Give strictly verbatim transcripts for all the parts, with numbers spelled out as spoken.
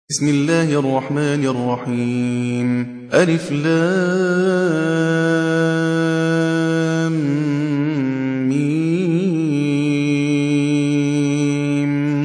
بسم الله الرحمن الرحيم ألف لام ميم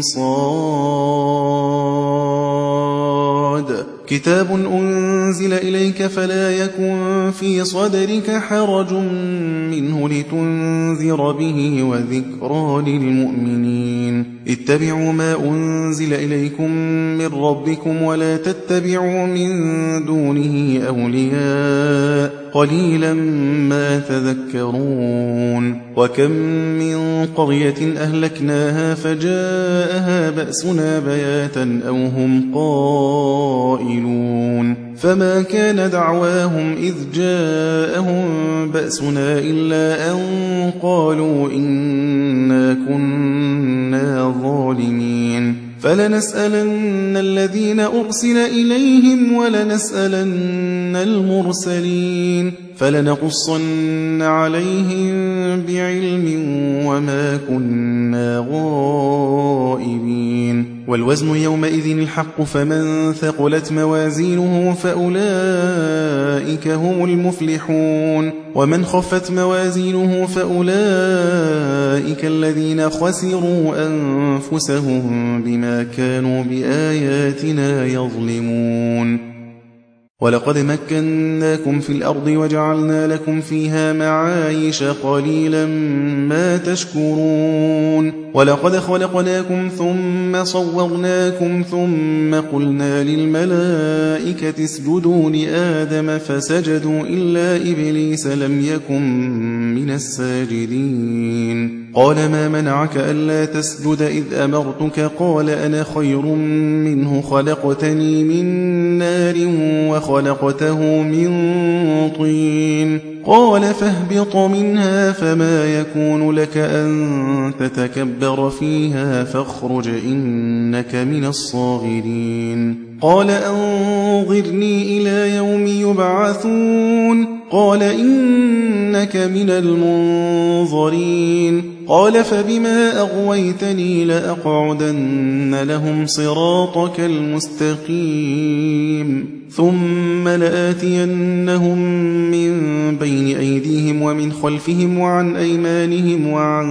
صاد كتاب أنزل إليك فلا يكن في صدرك حرج منه لتنذر به وذكرى للمؤمنين اتبعوا ما أنزل إليكم من ربكم ولا تتبعوا من دونه أولياء قليلا ما تذكرون وكم من قرية أهلكناها فجاءها بأسنا بياتا أو هم قائلون فما كان دعواهم إذ جاءهم بأسنا إلا أن قالوا إنا كنا ظالمين فلنسألن الذين أرسل إليهم ولنسألن المرسلين فلنقصن عليهم بعلم وما كنا غائبين والوزن يومئذ الحق فمن ثقلت موازينه فأولئك هم المفلحون ومن خفت موازينه فأولئك الذين خسروا أنفسهم بما كانوا بآياتنا يظلمون ولقد مكناكم في الأرض وجعلنا لكم فيها معايش قليلا ما تشكرون ولقد خلقناكم ثم صورناكم ثم قلنا للملائكة اسجدوا لآدم فسجدوا إلا إبليس لم يكن من الساجدين قال ما منعك ألا تسجد إذ أمرتك قال أنا خير منه خلقتني من نار وخلقته من طين قال فاهبط منها فما يكون لك أن تتكبر فيها فاخرج إنك من الصاغرين قال أنظرني إلى يوم يبعثون قال إنك من المنظرين قال فبما أغويتني لأقعدن لهم صراطك المستقيم ثم لآتينهم من بين أيديهم ومن خلفهم وعن أيمانهم وعن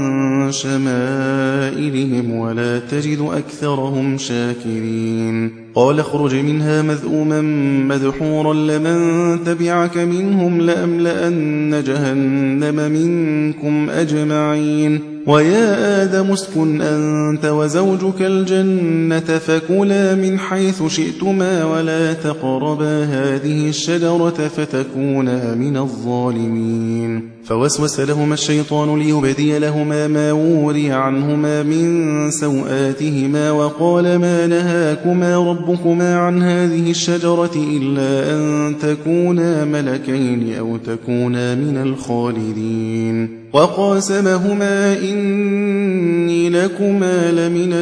شمائلهم ولا تجد أكثرهم شاكرين قال اخرج منها مذءوما مدحورا لمن تبعك منهم لأملأن جهنم منكم أجمعين ويا آدم اسكن أنت وزوجك الجنة فكلا من حيث شئتما ولا تقربا هذه الشجرة فتكونا من الظالمين فوسوس لهما الشيطان ليبدي لهما ما وري عنهما من سوآتهما وقال ما نهاكما ربكما عن هذه الشجرة إلا أن تكونا ملكين أو تكونا من الخالدين وقاسمهما إني لكما لمن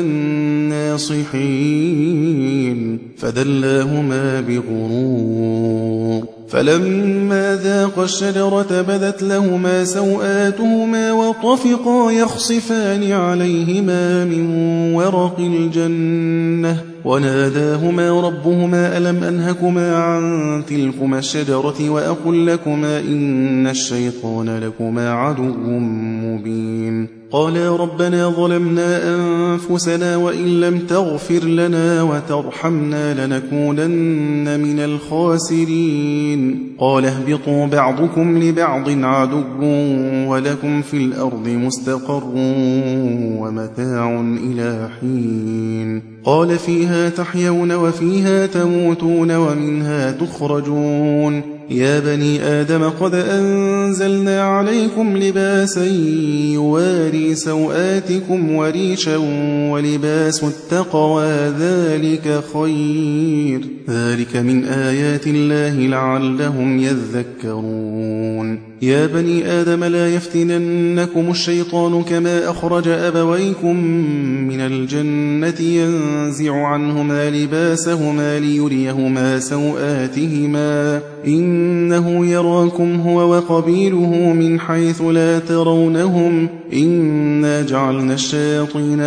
الناصحين فدلاهما بغرور فلما ذاقا الشجرة بدت لهما سوآتهما وطفقا يخصفان عليهما من ورق الجنة وناداهما ربهما ألم أنهكما عن تلكما الشجرة وأقل لكما إن الشيطان لكما عدو مبين قالا ربنا ظلمنا أنفسنا وإن لم تغفر لنا وترحمنا لنكونن من الخاسرين قال اهبطوا بعضكم لبعض عدو ولكم في الأرض مستقر ومتاع إلى حين قال فيها تحيون وفيها تموتون ومنها تخرجون يا بني آدم قد أنزلنا عليكم لباسا يواري سوآتكم وريشا ولباس التقوى ذلك خير ذلك من آيات الله لعلهم يذكرون يا بني آدم لا يفتننكم الشيطان كما أخرج أبويكم من الجنة ينزع عنهما لباسهما ليريهما سوآتهما إنه يراكم هو وقبيله من حيث لا ترونهم إنا جعلنا الشياطين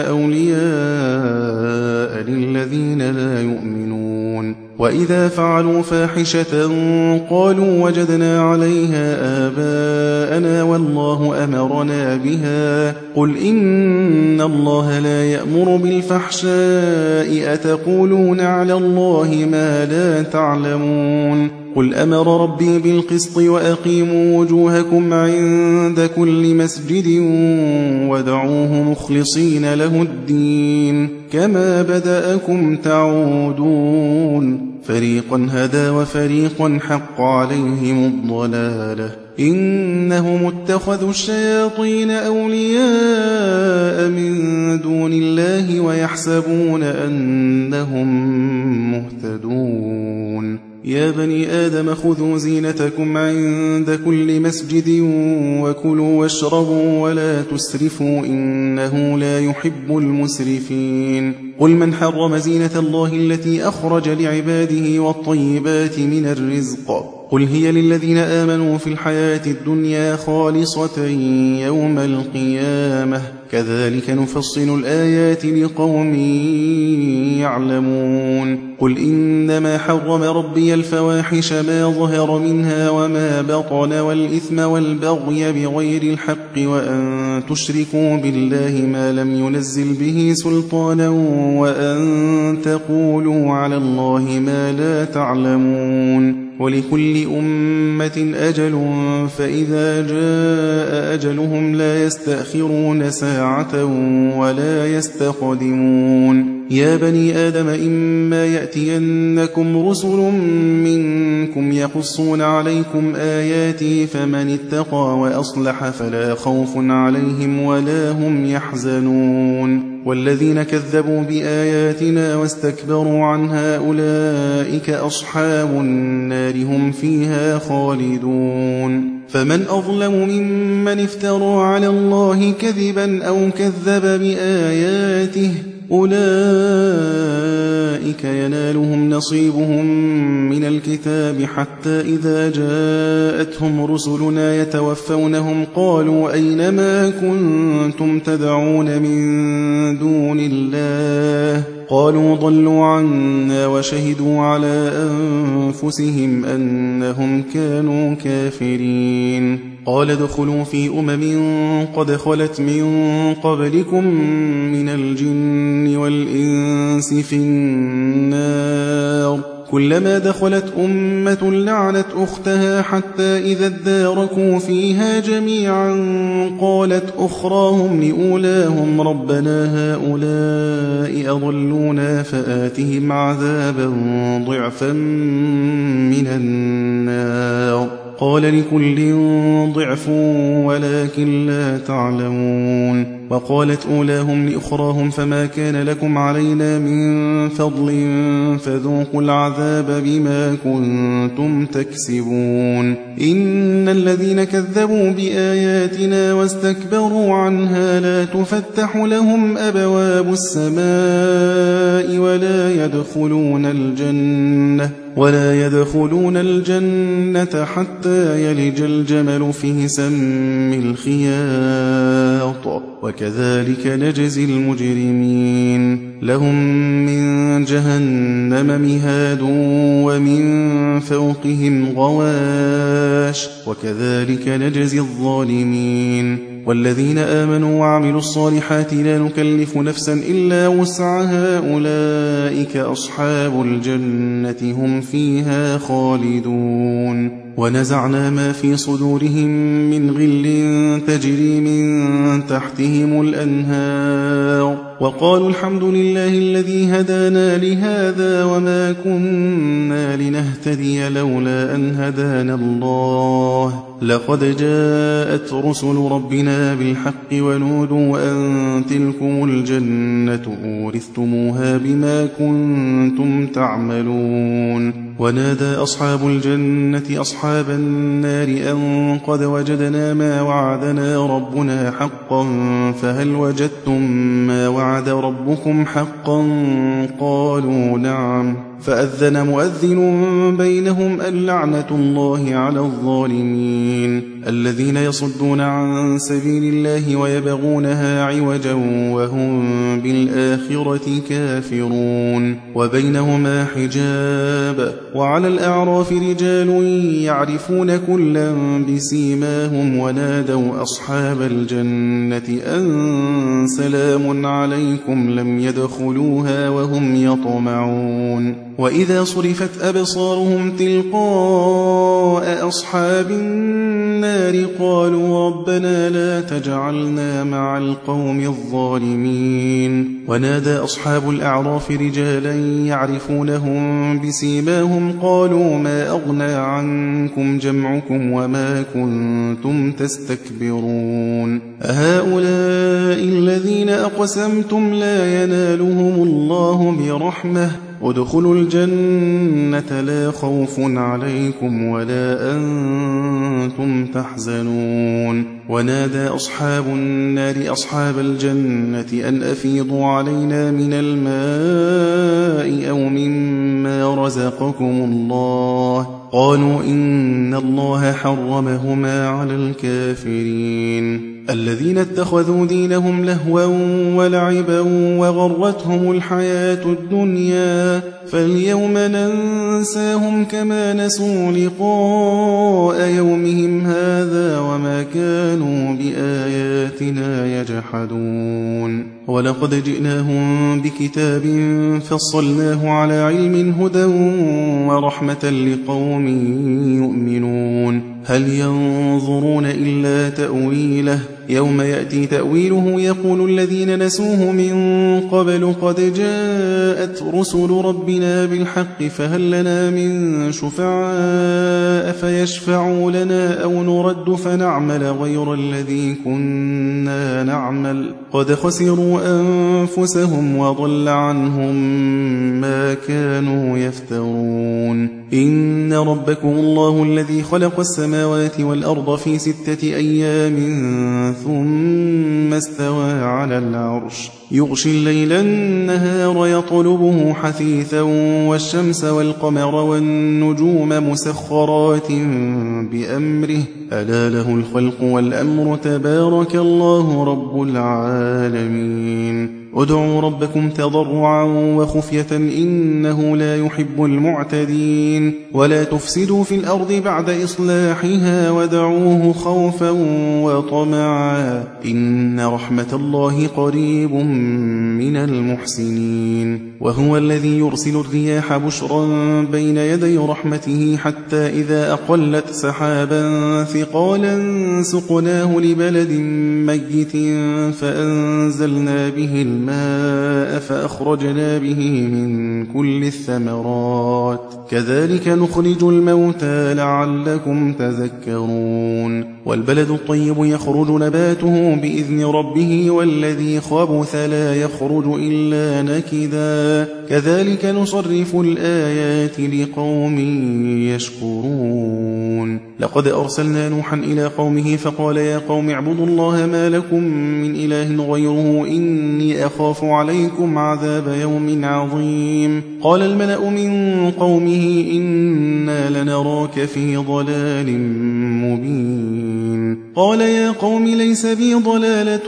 أولياء للذين لا يؤمنون وإذا فعلوا فاحشة قالوا وجدنا عليها آباءنا والله أمرنا بها قل إن الله لا يأمر بالفحشاء أتقولون على الله ما لا تعلمون قل أمر ربي بالقسط وأقيموا وجوهكم عند كل مسجد ودعوه مخلصين له الدين كما بدأكم تعودون فريقا هدى وفريقا حق عليهم الضلالة إنهم اتخذوا الشياطين أولياء من دون الله ويحسبون أنهم مهتدون يا بني آدم خذوا زينتكم عند كل مسجد وكلوا واشربوا ولا تسرفوا إنه لا يحب المسرفين قل من حرم زينة الله التي أخرج لعباده والطيبات من الرزق قل هي للذين آمنوا في الحياة الدنيا خالصة يوم القيامة كذلك نفصل الآيات لقوم يعلمون قل إنما حرم ربي الفواحش ما ظهر منها وما بطن والإثم والبغي بغير الحق وأن تشركوا بالله ما لم ينزل به سلطانا وأن تقولوا على الله ما لا تعلمون ولكل أمة أجل فإذا جاء أجلهم لا يستأخرون ساعة ولا يستقدمون يا بني آدم إما يأتينكم رسل منكم يقصون عليكم آياتي فمن اتقى وأصلح فلا خوف عليهم ولا هم يحزنون والذين كذبوا بآياتنا واستكبروا عنها أولئك أصحاب النار هم فيها خالدون فمن أظلم ممن افترى على الله كذبا أو كذب بآياته أولئك ينالهم نصيبهم من الكتاب حتى إذا جاءتهم رسلنا يتوفونهم قالوا أينما كنتم تدعون من دون الله قالوا ضلوا عنا وشهدوا على أنفسهم أنهم كانوا كافرين قال ادخلوا في أمم قد خلت من قبلكم من الجن والإنس في النار كلما دخلت أمة لعنت أختها حتى إذا اداركوا فيها جميعا قالت أخراهم لأولاهم ربنا هؤلاء أضلونا فآتهم عذابا ضعفا من النار قال لكل ضعف ولكن لا تعلمون وقالت أولاهم لأخراهم فما كان لكم علينا من فضل فذوقوا العذاب بما كنتم تكسبون إن الذين كذبوا بآياتنا واستكبروا عنها لا تفتح لهم أبواب السماء ولا يدخلون الجنة ولا يدخلون الجنة حتى يلج الجمل في سم الخياط وكذلك نجزي المجرمين لهم من جهنم مهاد ومن فوقهم غواش وكذلك نجزي الظالمين والذين آمنوا وعملوا الصالحات لا نكلف نفسا إلا وسعها أولئك أصحاب الجنة هم فيها خالدون ونزعنا ما في صدورهم من غل تجري من تحتهم الأنهار وقالوا الحمد لله الذي هدانا لهذا وما كنا لنهتدي لولا أن هدانا الله لقد جاءت رسل ربنا بالحق ونودوا أن تلكم الجنة أورثتموها بما كنتم تعملون ونادى أصحاب الجنة أصحاب النار أن قد وجدنا ما وعدنا ربنا حقا فهل وجدتم ما وعد ربكم حقا قالوا نعم فأذن مؤذن بينهم اللعنة الله على الظالمين الذين يصدون عن سبيل الله ويبغونها عوجا وهم بالآخرة كافرون وبينهما حجاب وعلى الأعراف رجال يعرفون كلا بسيماهم ونادوا أصحاب الجنة أن سلام عليكم لم يدخلوها وهم يطمعون وإذا صرفت أبصارهم تلقاء أصحاب النار قالوا ربنا لا تجعلنا مع القوم الظالمين ونادى أصحاب الأعراف رجالا يعرفونهم بسيماهم قالوا ما أغنى عنكم جمعكم وما كنتم تستكبرون أهؤلاء الذين أقسمتم لا ينالهم الله برحمة ادخلوا الجنة لا خوف عليكم ولا أنتم تحزنون ونادى أصحاب النار أصحاب الجنة أن أفيضوا علينا من الماء أو مما رزقكم الله قالوا إن الله حرمهما على الكافرين الذين اتخذوا دينهم لهوا ولعبا وغرتهم الحياة الدنيا فاليوم ننساهم كما نسوا لقاء يومهم هذا وما كانوا بآياتنا يجحدون ولقد جئناهم بكتاب فصلناه على علم هدى ورحمة لقوم يؤمنون هل ينظرون إلا تأويله يوم يأتي تأويله يقول الذين نسوه من قبل قد جاءت رسل ربنا بالحق فهل لنا من شفعاء فيشفعوا لنا أو نرد فنعمل غير الذي كنا نعمل قد خسروا أنفسهم وضل عنهم ما كانوا يفترون إن ربكم الله الذي خلق السماوات والأرض في ستة أيام ثم استوى على العرش يغشي الليل النهار يطلبه حثيثا والشمس والقمر والنجوم مسخرات بأمره ألا له الخلق والأمر تبارك الله رب العالمين ادعوا ربكم تضرعا وخفية إنه لا يحب المعتدين ولا تفسدوا في الأرض بعد إصلاحها ودعوه خوفا وطمعا إن رحمة الله قريب من المحسنين وهو الذي يرسل الرياح بشرا بين يدي رحمته حتى إذا أقلت سحابا ثقالا سقناه لبلد ميت فأنزلنا به الماء فأخرجنا به من كل الثمرات كذلك نخرج الموتى لعلكم تذكرون والبلد الطيب يخرج نباته بإذن ربه والذي خبث لا يخرج إلا نكدا كذلك نصرف الآيات لقوم يشكرون لقد أرسلنا نوحا إلى قومه فقال يا قوم اعبدوا الله ما لكم من إله غيره إني أخاف عليكم عذاب يوم عظيم قال الملأ من قومه إنا لنراك في ضلال مبين قال يا قوم ليس بي ضلالة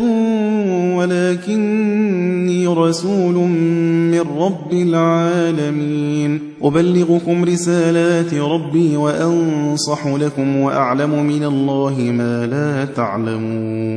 ولكني رسول من رب العالمين أبلغكم رسالات ربي وأنصح لكم وأعلم من الله ما لا تعلمون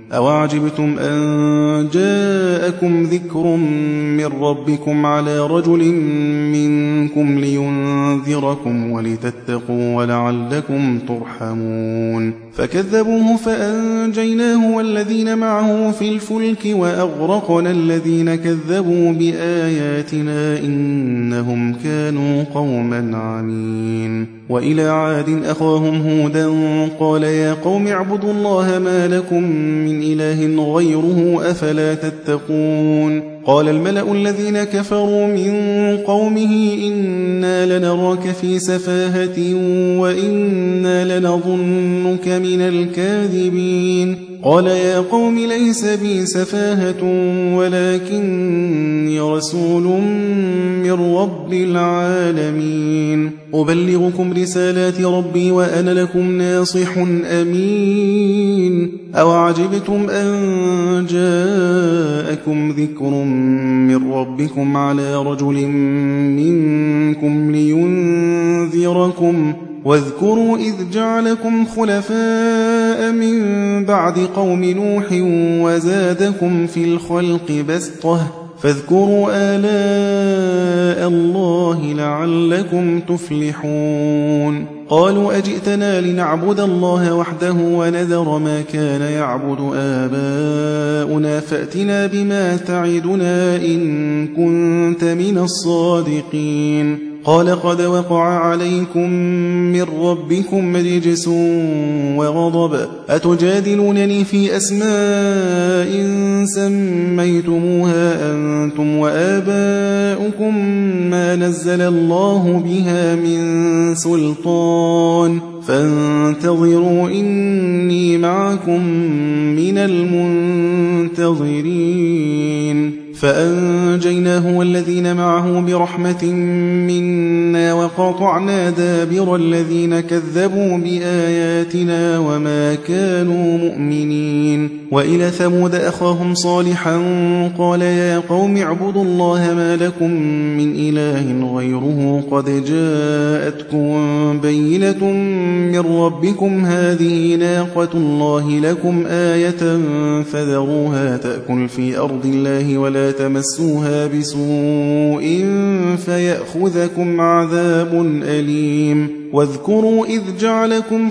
أوعجبتم أن جاءكم ذكر من ربكم على رجل منكم لينذركم ولتتقوا ولعلكم ترحمون فكذبوه فأنجيناه والذين معه في الفلك وأغرقنا الذين كذبوا بآياتنا إنهم كانوا قوما عمين وإلى عاد أخاهم هودا قال يا قوم اعبدوا الله ما لكم من إله غيره أفلا تتقون قال الملأ الذين كفروا من قومه إنا لنراك في سفاهة وإنا لنظنك من الكاذبين قال يا قوم ليس بي سفاهة ولكني رسول من رب العالمين أبلغكم رسالات ربي وأنا لكم ناصح أمين أوعجبتم أن جاءكم ذكر من ربكم على رجل منكم لينذركم واذكروا إذ جعلكم خلفاء من بعد قوم نوح وزادكم في الخلق بسطة فاذكروا آلاء الله لعلكم تفلحون قالوا أجئتنا لنعبد الله وحده ونذر ما كان يعبد آباؤنا فأتنا بما تعدنا إن كنت من الصادقين قال قد وقع عليكم من ربكم رجس وغضب أتجادلونني في أسماء سميتموها أنتم وآباؤكم ما نزل الله بها من سلطان فانتظروا إني معكم من المنتظرين فأنجيناه والذين معه برحمة منا وقطعنا دابر الذين كذبوا بآياتنا وما كانوا مؤمنين وإلى ثمود أخاهم صالحا قال يا قوم اعبدوا الله ما لكم من إله غيره قد جاءتكم بينة من ربكم هذه ناقة الله لكم آية فذروها تأكل في أرض الله ولا تمسوها بسوء فيأخذكم عذاب أليم واذكروا إذ جعلكم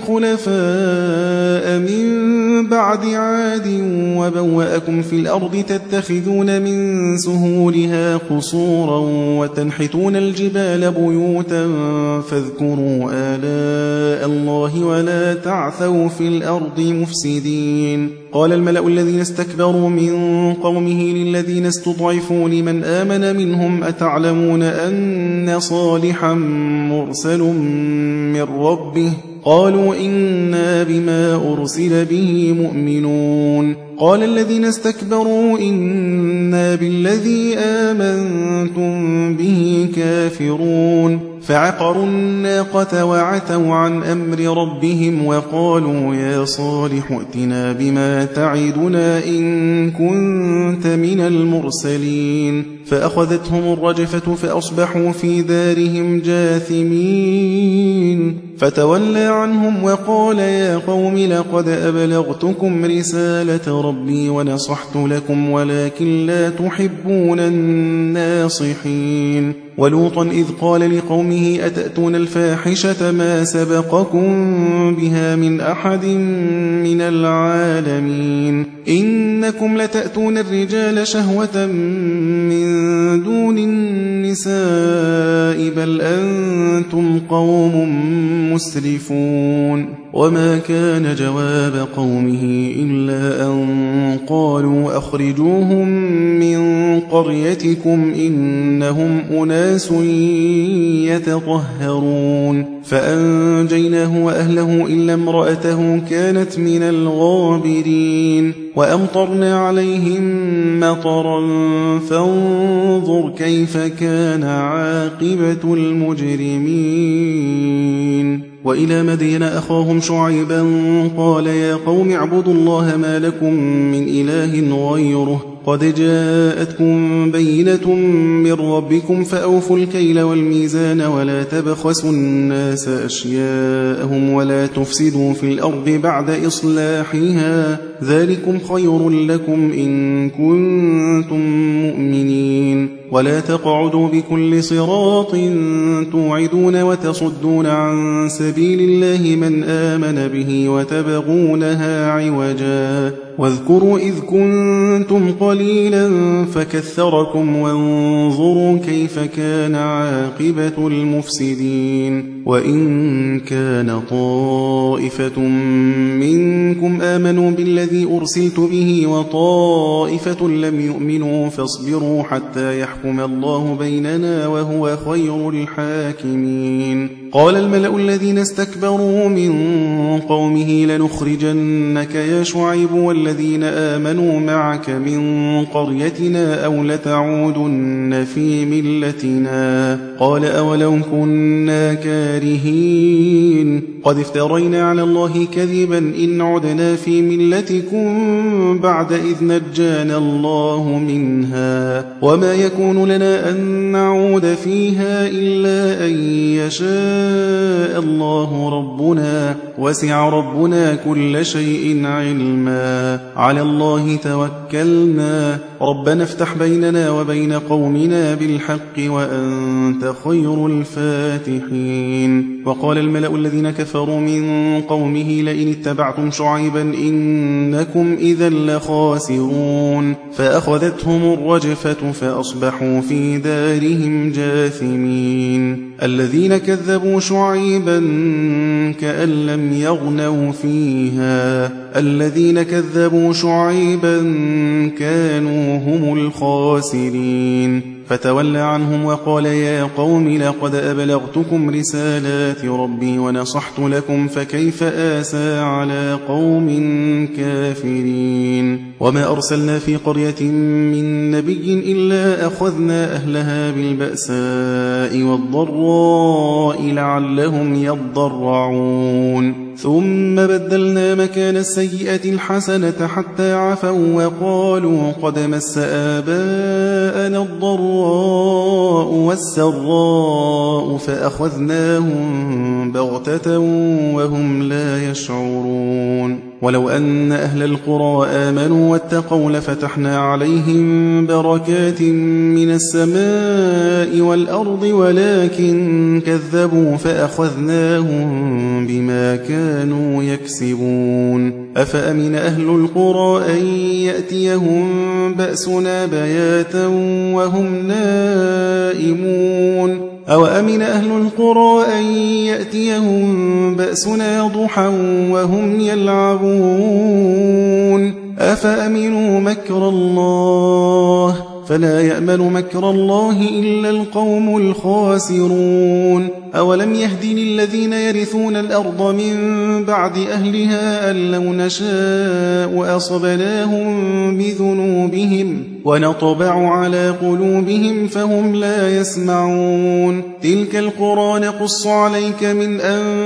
خلفاء من بعد عاد وبوأكم في الأرض تتخذون من سهولها قصورا وتنحتون الجبال بيوتا فاذكروا آلاء الله ولا تعثوا في الأرض مفسدين قال الملأ الذين استكبروا من قومه للذين استضعفوا لمن آمن منهم أتعلمون أن صالحا مرسل من ربه قالوا إنا بما أرسل به مؤمنون قال الذين استكبروا إنا بالذي آمنتم به كافرون فعقروا الناقة وعتوا عن أمر ربهم وقالوا يا صالح ائتنا بما تعدنا إن كنت من المرسلين فأخذتهم الرجفة فأصبحوا في دارهم جاثمين فتولى عنهم وقال يا قوم لقد أبلغتكم رسالة ربي ونصحت لكم ولكن لا تحبون الناصحين ولوطا إذ قال لقومه أتأتون الفاحشة ما سبقكم بها من أحد من العالمين إنكم لتأتون الرجال شهوة من دون النساء بل أنتم قوم مسرفون وما كان جواب قومه إلا أن قالوا أخرجوهم من قريتكم إنهم أناس يتطهرون فأنجيناه وأهله إلا امرأته كانت من الغابرين وأمطرنا عليهم مطرا فانظر كيف كان عاقبة المجرمين وإلى مدين أخاهم شعيبا قال يا قوم اعبدوا الله ما لكم من إله غيره قد جاءتكم بينة من ربكم فأوفوا الكيل والميزان ولا تبخسوا الناس أشياءهم ولا تفسدوا في الأرض بعد إصلاحها ذلكم خير لكم إن كنتم مؤمنين. ولا تقعدوا بكل صراط توعدون وتصدون عن سبيل الله من آمن به وتبغونها عوجا. واذكروا إذ كنتم قليلا فكثركم وانظروا كيف كان عاقبة المفسدين. وإن كان طائفة منكم آمنوا بالذي أرسلت به وطائفة لم يؤمنوا فاصبروا حتى يحكم الله بيننا وهو خير الحاكمين. قال الملأ الذين استكبروا من قومه لنخرجنك يا شعيب والذين آمنوا معك من قريتنا أو لتعودن في ملتنا. قال أولو كنا كارهين قد افترينا على الله كذبا إن عدنا في ملتكم بعد إذ نجانا الله منها وما يكون لنا أن نعود فيها إلا أن يشاء الله ربنا وسع ربنا كل شيء علما. على الله توكلنا ربنا افتح بيننا وبين قومنا بالحق وأنت خير الفاتحين. وقال الملأ الذين كفروا من قومه لئن اتبعتم شعيبا إنكم إذا لخاسرون. فأخذتهم الرجفة فأصبحوا في دارهم جاثمين. الذين كذبوا شعيبا كأن لم يغنوا فيها الذين كذبوا شعيبا كانوا هم الخاسرين. فتولى عنهم وقال يا قوم لقد أبلغتكم رسالات ربي ونصحت لكم فكيف آسى على قوم كافرين. وما أرسلنا في قرية من نبي إلا أخذنا أهلها بالبأساء والضراء لعلهم يضرعون. ثم بدلنا مكان السيئة الحسنة حتى عفوا وقالوا قد مس آباءنا الضراء والسراء فأخذناهم بغتة وهم لا يشعرون. ولو أن أهل القرى آمنوا واتقوا لفتحنا عليهم بركات من السماء والأرض ولكن كذبوا فأخذناهم بما كانوا يكسبون. أفأمن أهل القرى أن يأتيهم بأسنا بياتا وهم نائمون أو أمن أهل القرى أن يأتيهم بأسنا ضحى وهم يلعبون. أفأمنوا مكر الله فلا يأمن مكر الله إلا القوم الخاسرون. أولم يهد للذين يرثون الأرض من بعد أهلها أن لو نشاء أصبناهم بذنوبهم ونطبع على قلوبهم فهم لا يسمعون. تلك القرى نقص عليك من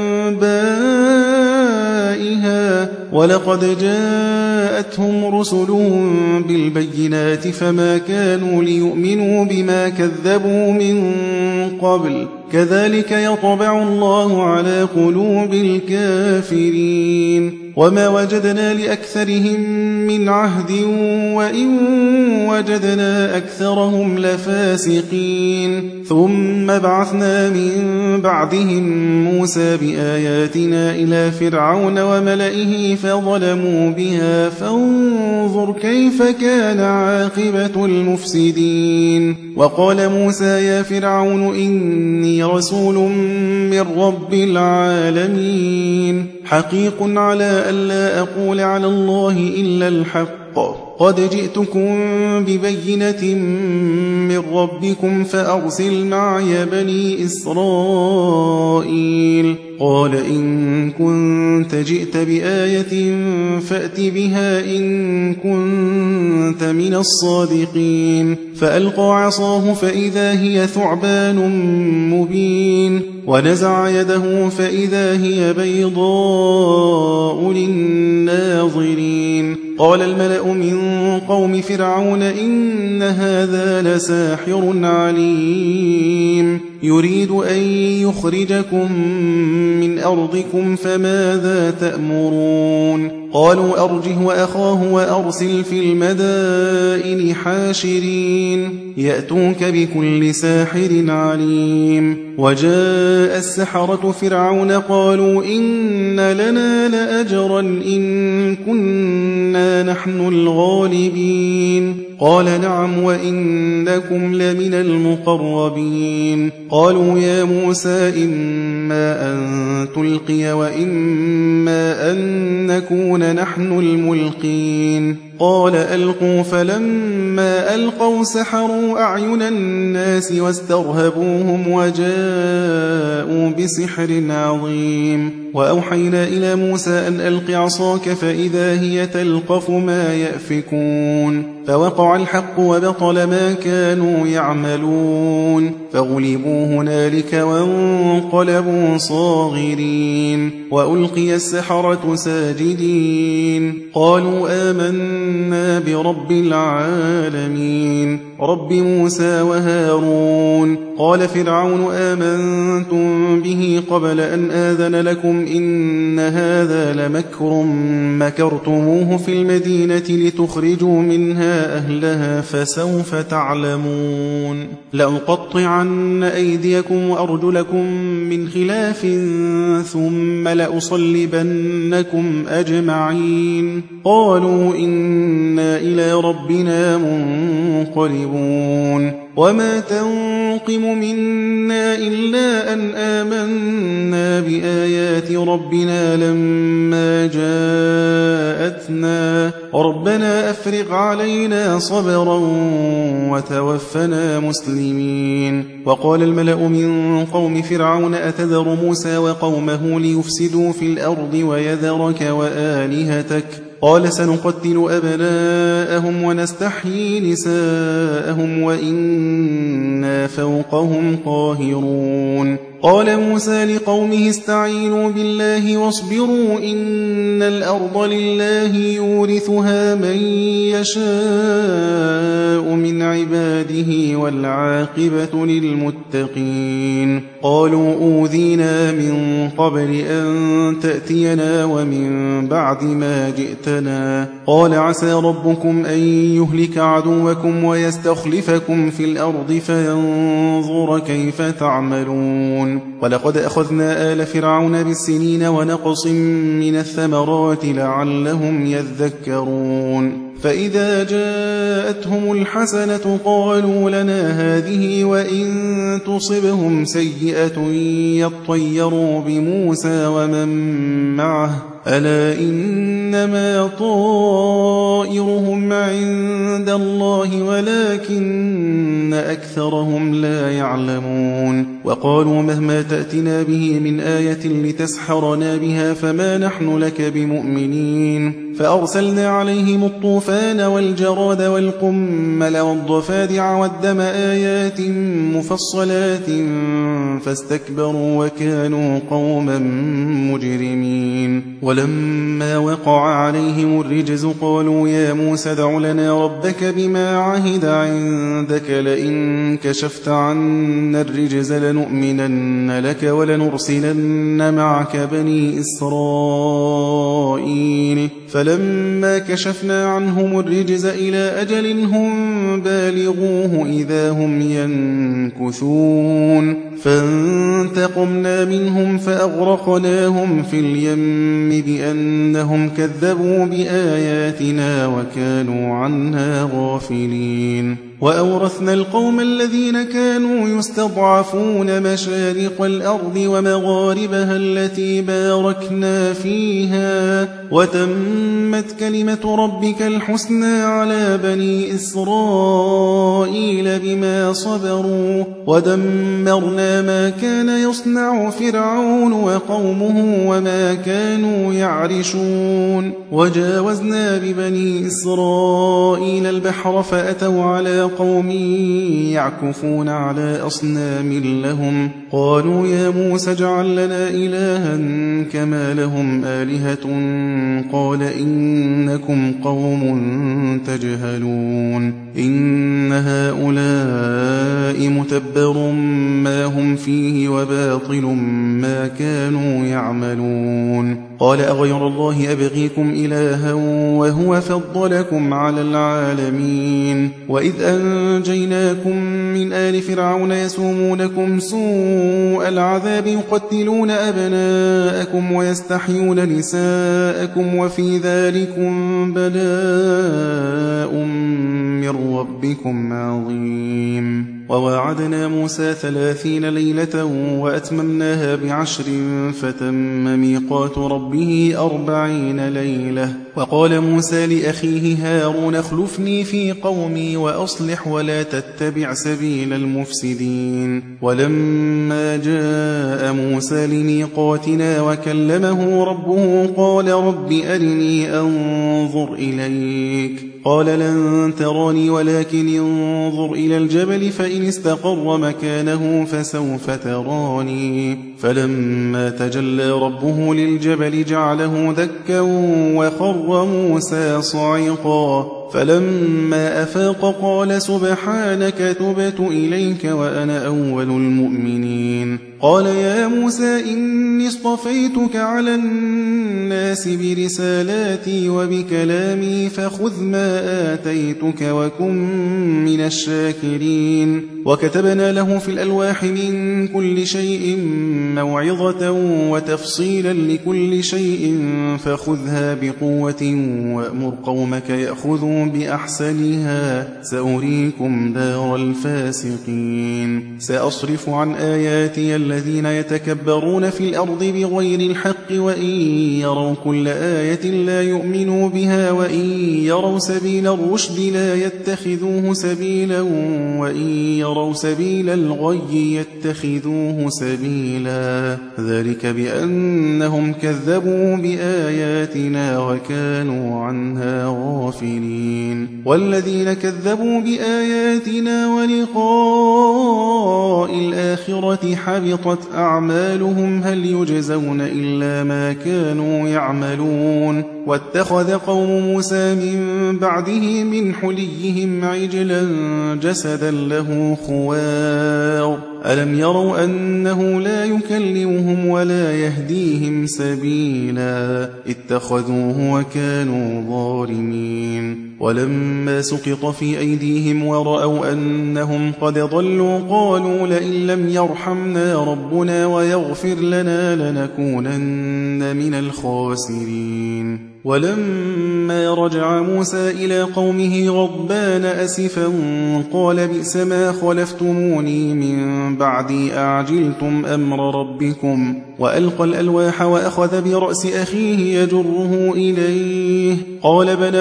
أنبائها ولقد جاءتهم رسلهم بالبينات فما كانوا ليؤمنوا بما كذبوا من قبل كذلك يطبع الله على قلوب الكافرين. وما وجدنا لأكثرهم من عهد وإن وجدنا أكثرهم لفاسقين. ثم بعثنا من بعدهم موسى بآياتنا إلى فرعون وملئه فظلموا بها فانظر كيف كان عاقبة المفسدين. وقال موسى يا فرعون إني رسول من رب العالمين حقيق على ألا أقول على الله إلا الحق قد جئتكم ببينة من ربكم فأرسل معي بني إسرائيل. قال إن كنت جئت بآية فأت بها إن كنت من الصادقين. فألقى عصاه فإذا هي ثعبان مبين ونزع يده فإذا هي بيضاء للناظرين. قال الملأ من قوم فرعون إن هذا لساحر عليم يريد أن يخرجكم من أرضكم فماذا تأمرون قالوا أرجه وأخاه وأرسل في المدائن حاشرين يأتوك بكل ساحر عليم وجاء السحرة فرعون قالوا إن لنا لأجرا إن كنا نحن الغالبين قال نعم وإنكم لمن المقربين قالوا يا موسى إما أن تلقي وإما أن نكون نحن الملقين قال ألقوا فلما ألقوا سحروا أعين الناس واسترهبوهم وجاءوا بسحر عظيم وأوحينا إلى موسى أن ألق عصاك فإذا هي تلقف ما يأفكون فوقع الحق وبطل ما كانوا يعملون فغلبوا هنالك وانقلبوا صاغرين وألقي السحرة ساجدين قالوا آمنا برب العالمين رب موسى وهارون قال فرعون آمنتم به قبل أن آذن لكم إن هذا لمكر مكرتموه في المدينة لتخرجوا منها أهلها فسوف تعلمون لأقطعن أيديكم وأرجلكم من خلاف ثم لأصلبنكم أجمعين قالوا إنا إلى ربنا منقلبون وما تنقم منا إلا أن آمنا بآيات ربنا لما جاءتنا ربنا أفرغ علينا صبرا وتوفنا مسلمين وقال الملأ من قوم فرعون أتذر موسى وقومه ليفسدوا في الأرض ويذرك وآلهتك قال سنقتل أبناءهم ونستحيي نساءهم وإنا فوقهم قاهرون قال موسى لقومه استعينوا بالله واصبروا إن الأرض لله يورثها من يشاء من عباده والعاقبة للمتقين قالوا أوذينا من قبل أن تأتينا ومن بعد ما جئتنا قال عسى ربكم أن يهلك عدوكم ويستخلفكم في الأرض فينظر كيف تعملون ولقد أخذنا آل فرعون بالسنين ونقص من الثمرات لعلهم يذكرون فإذا جاءتهم الحسنة قالوا لنا هذه وإن تصبهم سيئة يطيروا بموسى ومن معه ألا إنما طائرهم عند الله ولكن أكثرهم لا يعلمون وقالوا مهما تأتنا به من آية لتسحرنا بها فما نحن لك بمؤمنين فأرسلنا عليهم الطوفان والجراد والقمل والضفادع والدم آيات مفصلات فاستكبروا وكانوا قوما مجرمين ولما وقع عليهم الرجز قالوا يا موسى ادع لنا ربك بما عهد عندك لئن كشفت عنا الرجز لنؤمنن لك ولنرسلن معك بني إسرائيل فلما كشفنا عنهم الرجز إلى أجل هم بالغوه إذا هم ينكثون فانتقمنا منهم فأغرقناهم في اليم بأنهم كذبوا بآياتنا وكانوا عنها غافلين وأورثنا القوم الذين كانوا يستضعفون مشارق الأرض ومغاربها التي باركنا فيها وتمت كلمة ربك الحسنى على بني إسرائيل بما صبروا ودمرنا ما كان يصنع فرعون وقومه وما كانوا يعرشون وجاوزنا ببني إسرائيل البحر فأتوا على قوم يعكفون على أصنام لهم قالوا يا موسى اجعل لنا إلها كما لهم آلهة قال إنكم قوم تجهلون إن هؤلاء متبر ما هم فيه وباطل ما كانوا يعملون قال أغير الله أبغيكم إلها وهو فضلكم على العالمين وإذ أنجيناكم من آل فرعون يسومونكم سوء العذاب يقتلون أبناءكم ويستحيون نساءكم وفي ذلكم بلاء من ربكم عظيم وواعدنا موسى ثلاثين ليلة وأتممناها بعشر فتم ميقات ربه أربعين ليلة وقال موسى لأخيه هارون اخلفني في قومي وأصلح ولا تتبع سبيل المفسدين ولما جاء موسى لميقاتنا وكلمه ربه قال رب أرني أنظر إليك قال لن تراني ولكن انظر إلى الجبل فإن استقر مكانه فسوف تراني فلما تجلى ربه للجبل جعله دكا وخر موسى صعقا فلما أفاق قال سبحانك تبت إليك وأنا أول المؤمنين قال يا موسى إني اصطفيتك على الناس برسالاتي وبكلامي فخذ ما آتيتك وكن من الشاكرين وكتبنا له في الألواح من كل شيء موعظة وتفصيلا لكل شيء فخذها بقوة وأمر قومك يأخذوا بأحسنها سأريكم دار الفاسقين سأصرف عن آياتي الذين يتكبرون في الأرض بغير الحق وإن يروا كل آية لا يؤمنوا بها وإن يروا سبيل الرشد لا يتخذوه سبيلا وإن يروا سبيل الغي يتخذوه سبيلا ذلك بأنهم كذبوا بآياتنا وكانوا عنها غافلين والذين كذبوا بآياتنا ولقاء الآخرة حبطت أعمالهم هل يجزون إلا ما كانوا يعملون واتخذ قوم موسى من بعده من حليهم عجلا جسدا له خوار ألم يروا أنه لا يكلمهم ولا يهديهم سبيلا اتخذوه وكانوا ظالمين ولما سقط في أيديهم ورأوا أنهم قد ضلوا قالوا لئن لم يرحمنا ربنا ويغفر لنا لنكونن من الخاسرين ولما رجع موسى إلى قومه غضبان أسفا قال بئس ما خلفتموني من بعدي أعجلتم أمر ربكم وألقى الألواح وأخذ برأس أخيه يجره إليه قال بن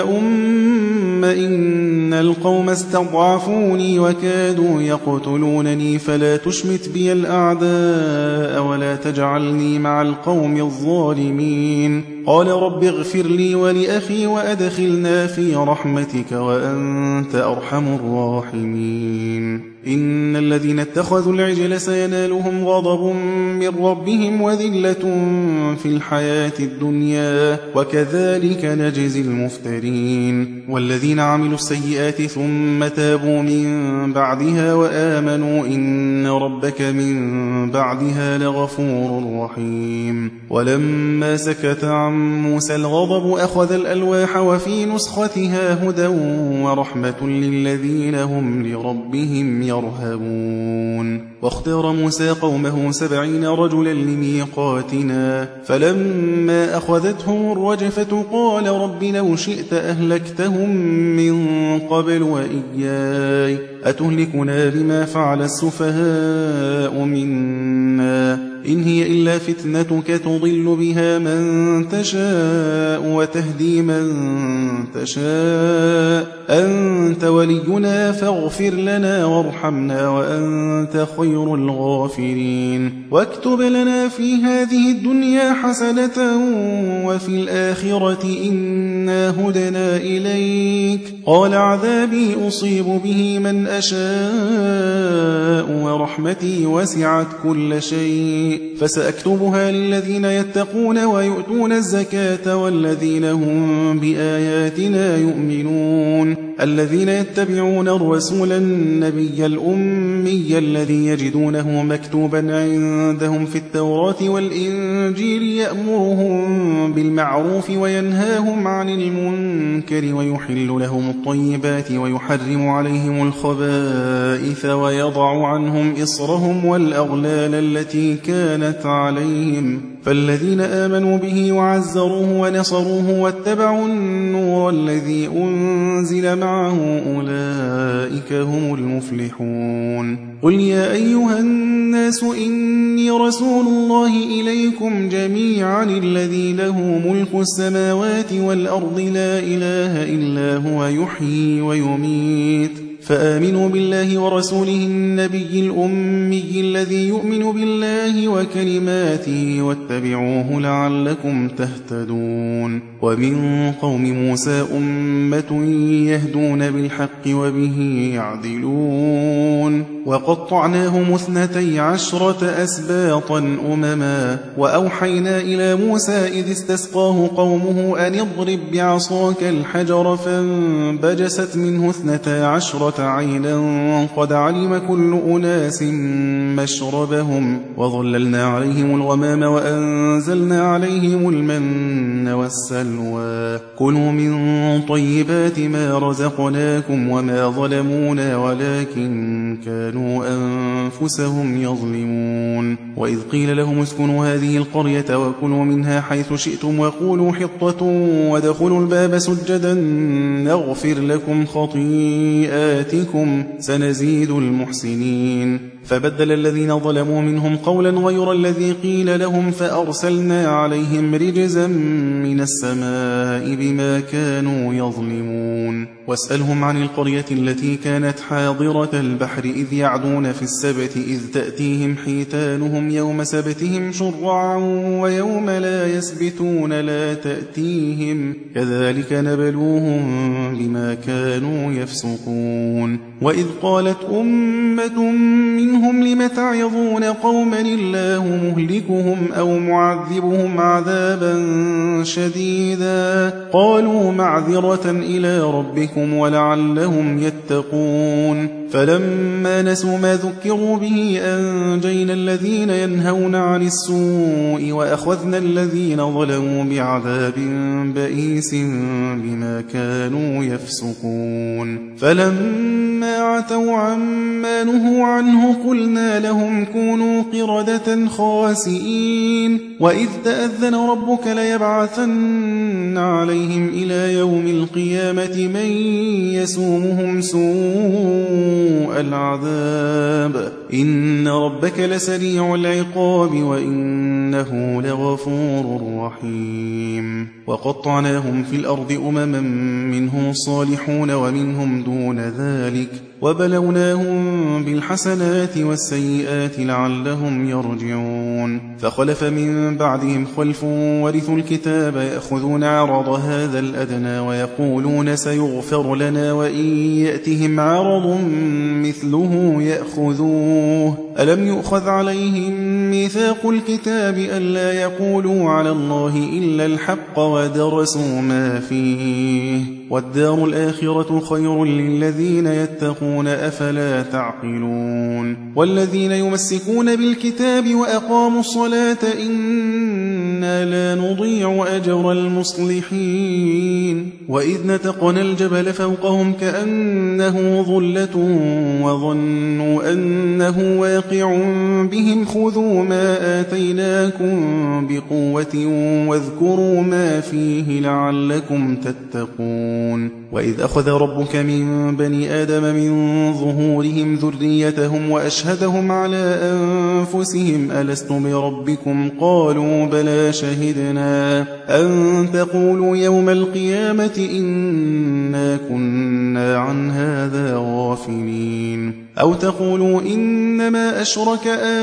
أم إن القوم استضعفوني وكادوا يقتلونني فلا تشمت بي الأعداء ولا تجعلني مع القوم الظالمين قال رب اغفر لي ولأخي وأدخلنا في رحمتك وأنت أرحم الراحمين إن الذين اتخذوا العجل سينالهم غضب من ربهم وذلة في الحياة الدنيا وكذلك نجزي المفترين والذين عملوا السيئات ثم تابوا من بعدها وآمنوا إن ربك من بعدها لغفور رحيم ولما سكت عن موسى الغضب أخذ الألواح وفي نسختها هدى ورحمة للذين هم لربهم يرهبون واختار موسى قومه سبعين رجلا لميقاتنا فلما أخذتهم الرجفة قال رب لو شئت أهلكتهم من قبل وإياي أتهلكنا بما فعل السفهاء منا إن هي إلا فتنتك تضل بها من تشاء وتهدي من تشاء أنت ولينا فاغفر لنا وارحمنا وأنت خير الغافرين واكتب لنا في هذه الدنيا حسنة وفي الآخرة إنا هدنا إليك قال عذابي أصيب به من أشاء ورحمتي وسعت كل شيء فسأكتبها للذين يتقون ويؤتون الزكاة والذين هم بآياتنا يؤمنون الذين يتبعون الرسول النبي الأمي الذي يجدونه مكتوبا عندهم في التوراة والإنجيل يأمرهم بالمعروف وينهاهم عن المنكر ويحل لهم الطيبات ويحرم عليهم الخبائث ويضع عنهم إصرهم والأغلال التي كانت عليهم فالذين آمنوا به وعزروه ونصروه واتبعوا النور الذي أنزل معه أولئك هم المفلحون قل يا أيها الناس إني رسول الله إليكم جميعا الذي له ملك السماوات والأرض لا إله إلا هو يحيي ويميت فآمنوا بالله ورسوله النبي الأمي الذي يؤمن بالله وكلماته واتبعوه لعلكم تهتدون ومن قوم موسى أمة يهدون بالحق وبه يعدلون وقطعناهم اثنتي عشرة أسباطا أمما وأوحينا إلى موسى إذ استسقاه قومه أن اضرب بعصاك الحجر فانبجست منه اثنتا عشرة عينا قد علم كل أناس مشربهم وظللنا عليهم الغمام وأنزلنا عليهم المن والسلوى كلوا من طيبات ما رزقناكم وما ظلمونا ولكن كانوا أنفسهم يظلمون وإذ قيل لهم اسكنوا هذه القرية وكلوا منها حيث شئتم وقولوا حطة وادخلوا الباب سجدا نغفر لكم خطيئاتكم سنزيد المحسنين فبدل الذين ظلموا منهم قولا غير الذي قيل لهم فأرسلنا عليهم رجزا من السماء بما كانوا يظلمون واسألهم عن القرية التي كانت حاضرة البحر إذ يعدون في السبت إذ تأتيهم حيتانهم يوم سبتهم شرعا ويوم لا يسبتون لا تأتيهم كذلك نبلوهم بما كانوا يفسقون وإذ قالت أمة منهم لم تعظون قوما الله مهلكهم أو معذبهم عذابا شديدا قالوا معذرة إلى ربكم ولعلهم يتقون فلما نسوا ما ذكروا به أنجينا الذين ينهون عن السوء وأخذنا الذين ظلموا بعذاب بئيس بما كانوا يفسقون فلما عتوا عما نهوا عنه قلنا لهم كونوا قردة خاسئين وإذ تأذن ربك ليبعثن عليهم إلى يوم القيامة من يسومهم سوء العذاب إن ربك لسريع العقاب وإنه لغفور رحيم وقطعناهم في الأرض أمما منهم الصالحون ومنهم دون ذلك وبلوناهم بالحسنات والسيئات لعلهم يرجعون فخلف من بعدهم خلف ورثوا الكتاب يأخذون عرض هذا الأدنى ويقولون سيغفر لنا وإن يأتهم عرض مثله يأخذوه ألم يؤخذ عليهم ميثاق الكتاب ألا يقولوا على الله إلا الحق ودرسوا ما فيه والدار الآخرة خير للذين يتقون أفلا تعقلون والذين يمسكون بالكتاب وأقاموا الصلاة إنا لا نضيع أجر المصلحين وإذ نتقنا الجبل فوقهم كأنه ظلة وظنوا أنه واقع بهم خذوا ما آتيناكم بقوة واذكروا ما فيه لعلكم تتقون وإذ أخذ ربك من بني آدم من ظهورهم ذريتهم وأشهدهم على أنفسهم ألست بربكم قالوا بلى شهدنا أن تقولوا يوم القيامة إنا كنا عن هذا غافلين أو تقولوا إنما أشرك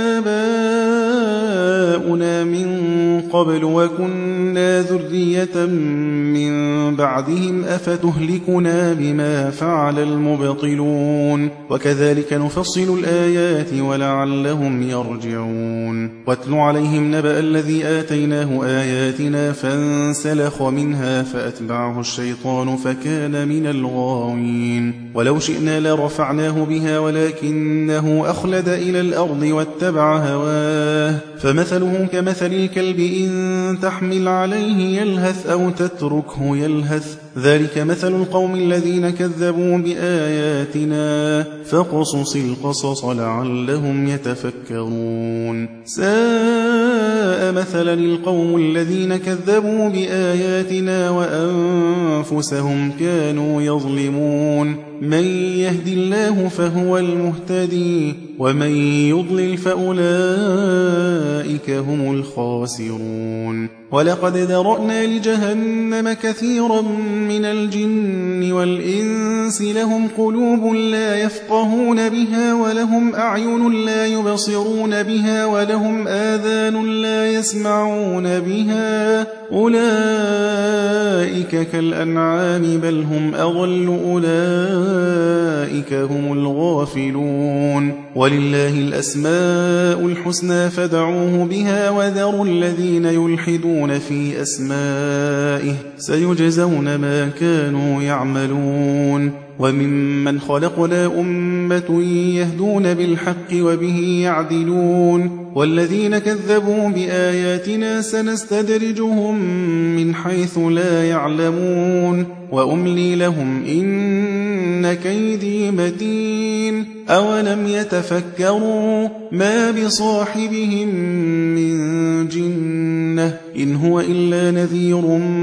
آباؤنا من قبل وكنا ذرية من بعدهم أفتهلكنا بما فعل المبطلون وكذلك نفصل الآيات ولعلهم يرجعون واتل عليهم نبأ الذي آتيناه آياتنا فانسلخ منها فأتبعه الشيطان فكان من الغاوين ولو شئنا لرفعناه بها ولكنه أخلد إلى الأرض واتبع هواه فمثله كمثل الكلب إن تحمل عليه يلهث أو تتركه يلهث ذلك مثل القوم الذين كذبوا بآياتنا فقصص القصص لعلهم يتفكرون ساء مثلا القوم الذين كذبوا بآياتنا وأنفسهم كانوا يظلمون من يهدي الله فهو المهتدي ومن يضلل فأولئك هم الخاسرون ولقد ذرأنا لجهنم كثيرا من الجن والإنس لهم قلوب لا يفقهون بها ولهم أعين لا يبصرون بها ولهم آذان لا يسمعون بها أولئك كالأنعام بل هم أضل أولئك هم الغافلون ولله الأسماء الحسنى فادعوه بها وذروا الذين يلحدون في أسمائه سيجزون ما كانوا يعملون وممن خلقنا أمة يهدون بالحق وبه يعدلون والذين كذبوا بآياتنا سنستدرجهم من حيث لا يعلمون وأملي لهم إن كيدي متين أولم يتفكروا ما بصاحبهم من جنة إن هو إلا نذير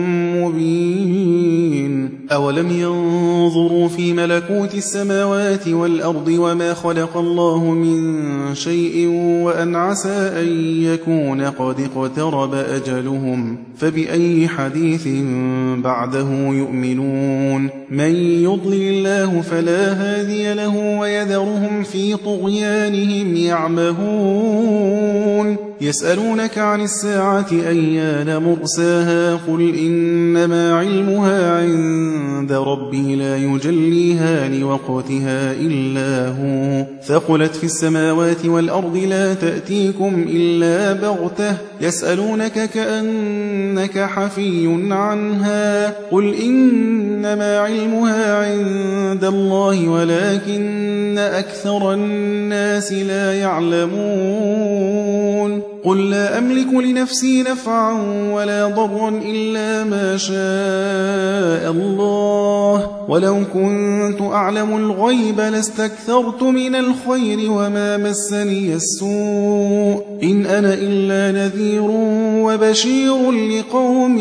مبين أولم ينظروا في ملكوت السماوات والأرض وما خلق الله من شيء وأن عسى أن يكون قد اقترب أجلهم فبأي حديث بعده يؤمنون من يضلل الله فلا هادي له ويذرهم في طغيانهم يعمهون يسألونك عن الساعة أيان مرساها قل إنما علمها عند ربي لا يجليها لوقتها إلا هو ثقلت في السماوات والأرض لا تأتيكم إلا بغتة يسألونك كأنك حفي عنها قل إنما علمها عند الله ولكن أكثر الناس لا يعلمون قل لا أملك لنفسي نفعا ولا ضرا إلا ما شاء الله ولو كنت أعلم الغيب لاستكثرت من الخير وما مسني السوء إن أنا إلا نذير وبشير لقوم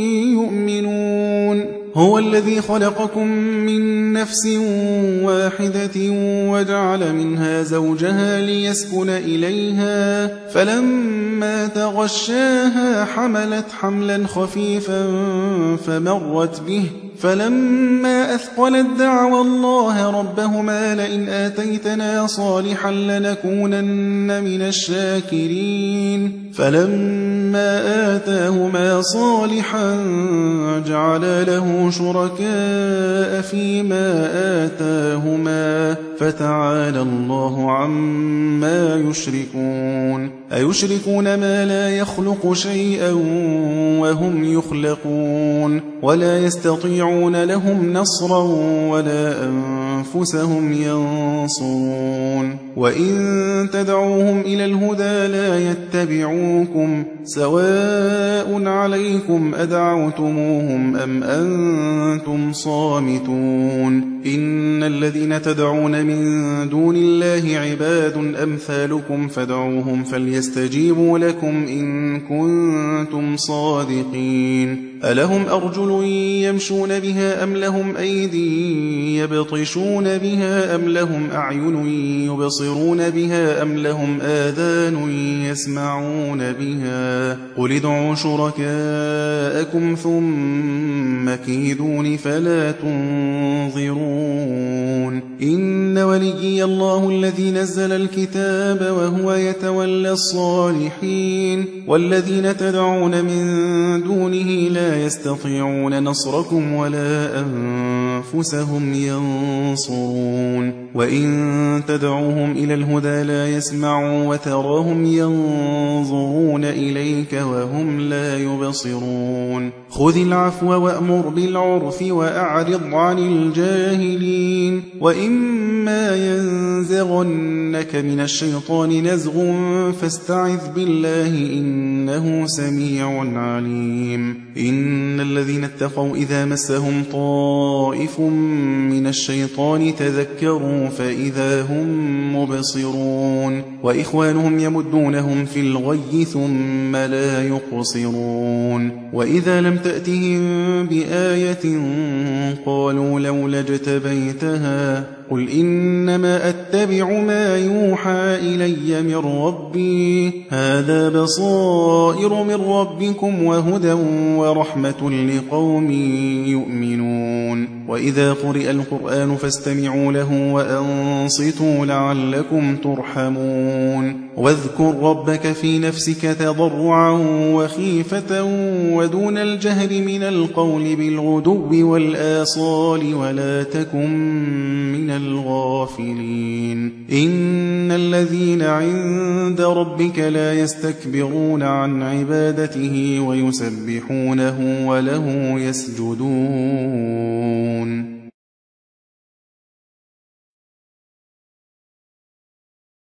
يؤمنون هو الذي خلقكم من نفس واحدة وجعل منها زوجها ليسكن إليها فلما تغشاها حملت حملا خفيفا فمرت به فلما أثقلت دعوى الله ربهما لئن آتيتنا صالحا لنكونن من الشاكرين فلما آتاهما صالحا جعل له شركاء فيما آتاهما فتعالى الله عما يشركون أيشركون ما لا يخلق شيئا وهم يخلقون ولا يستطيعون لهم نصرا ولا أنفسهم ينصرون وإن تدعوهم إلى الهدى لا يتبعوكم سواء عليكم أدعوتموهم أم أنتم صامتون إن الذين تدعون من دون الله عباد أمثالكم فادعوهم فليستجيبوا لكم إن كنتم صادقين ألهم أرجل يمشون بها أم لهم أيدي يبطشون بها أم لهم أعين يبصرون بها أم لهم آذان يسمعون بها قل ادعوا شركاءكم ثم كيدون فلا تنظرون إن وليي الله الذي نزل الكتاب وهو يتولى الصالحين والذين تدعون من دونه لا يستطيعون نصركم ولا أنفسهم ينصرون وإن تدعوهم إلى الهدى لا يسمعوا وتراهم ينظرون إليك وهم لا يبصرون خذ العفو وأمر بالعرف وأعرض عن الجاهلين وإما ينزغنك من الشيطان نزغ فاستعذ بالله إنه سميع عليم إن الذين اتقوا إذا مسهم طائف من الشيطان تذكروا فإذا هم مبصرون وإخوانهم يمدونهم في الغي ثم لا يقصرون وإذا لم تأتهم بآية قالوا لولا اجتبيتها قل إنما أتبع ما يوحى إلي من ربي هذا بصائر من ربكم وهدى ورحمة لقوم يؤمنون وإذا قرئ القرآن فاستمعوا له وأنصتوا لعلكم ترحمون واذكر ربك في نفسك تضرعا وخيفة ودون الجهر من القول بالغدو والآصال ولا تكن من الغافلين إن الذين عند ربك لا يستكبرون عن عبادته ويسبحونه وله يسجدون